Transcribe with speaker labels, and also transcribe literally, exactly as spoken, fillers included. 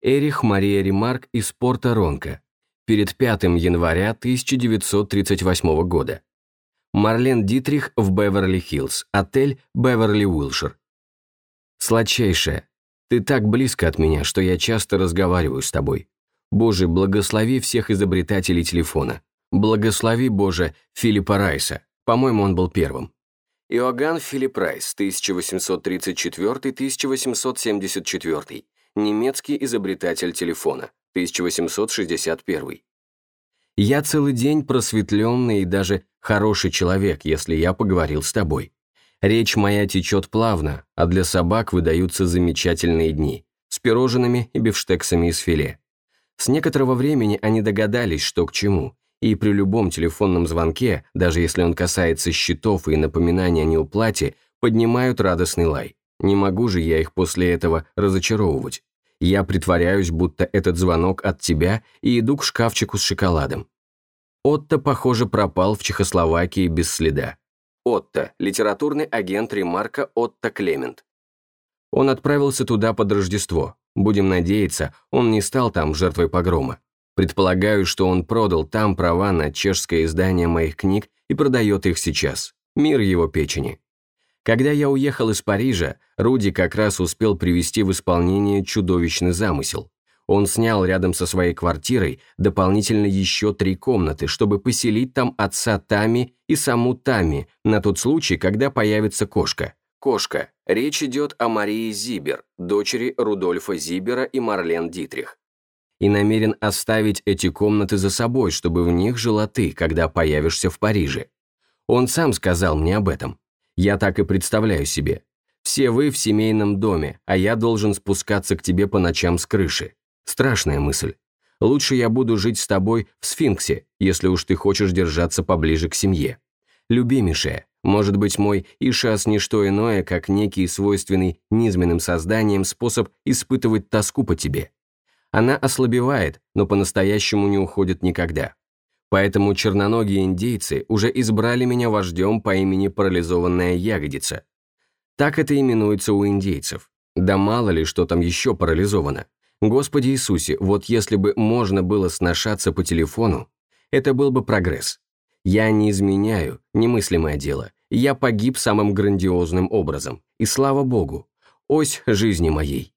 Speaker 1: Эрих Мария Ремарк из Порто-Ронко. Перед пятым января тысяча девятьсот тридцать восьмого года. Марлен Дитрих в Беверли-Хиллз, отель Беверли-Уилшир. Сладчайшая, ты так близко от меня, что я часто разговариваю с тобой. Боже, благослови всех изобретателей телефона. Благослови, Боже, Филиппа Райса. По-моему, он был первым. Иоганн Филипп Райс, тысяча восемьсот тридцать четвёртый — тысяча восемьсот семьдесят четвёртый. Немецкий изобретатель телефона, тысяча восемьсот шестьдесят первый. Я целый день просветленный и даже хороший человек, если я поговорил с тобой. Речь моя течет плавно, а для собак выдаются замечательные дни, с пирожными и бифштексами из филе. С некоторого времени они догадались, что к чему, и при любом телефонном звонке, даже если он касается счетов и напоминания о неуплате, поднимают радостный лай. Не могу же я их после этого разочаровывать. Я притворяюсь, будто этот звонок от тебя, и иду к шкафчику с шоколадом. Отто, похоже, пропал в Чехословакии без следа. Отто, литературный агент Ремарка Отто Клемент. Он отправился туда под Рождество. Будем надеяться, он не стал там жертвой погрома. Предполагаю, что он продал там права на чешское издание моих книг и продает их сейчас. Мир его печени. Когда я уехал из Парижа, Руди как раз успел привести в исполнение чудовищный замысел. Он снял рядом со своей квартирой дополнительно еще три комнаты, чтобы поселить там отца Тами и саму Тами на тот случай, когда появится кошка. Кошка. Речь идет о Марии Зибер, дочери Рудольфа Зибера и Марлен Дитрих. И намерен оставить эти комнаты за собой, чтобы в них жила ты, когда появишься в Париже. Он сам сказал мне об этом. Я так и представляю себе. Все вы в семейном доме, а я должен спускаться к тебе по ночам с крыши. Страшная мысль. Лучше я буду жить с тобой в Сфинксе, если уж ты хочешь держаться поближе к семье. Любимейшая, может быть, мой Ишас не что иное, как некий свойственный низменным созданиям способ испытывать тоску по тебе. Она ослабевает, но по-настоящему не уходит никогда. Поэтому черноногие индейцы уже избрали меня вождем по имени парализованная ягодица. Так это именуется у индейцев. Да мало ли, что там еще парализовано. Господи Иисусе, вот если бы можно было сношаться по телефону, это был бы прогресс. Я не изменяю, немыслимое дело. Я погиб самым грандиозным образом. И слава Богу, ось жизни моей.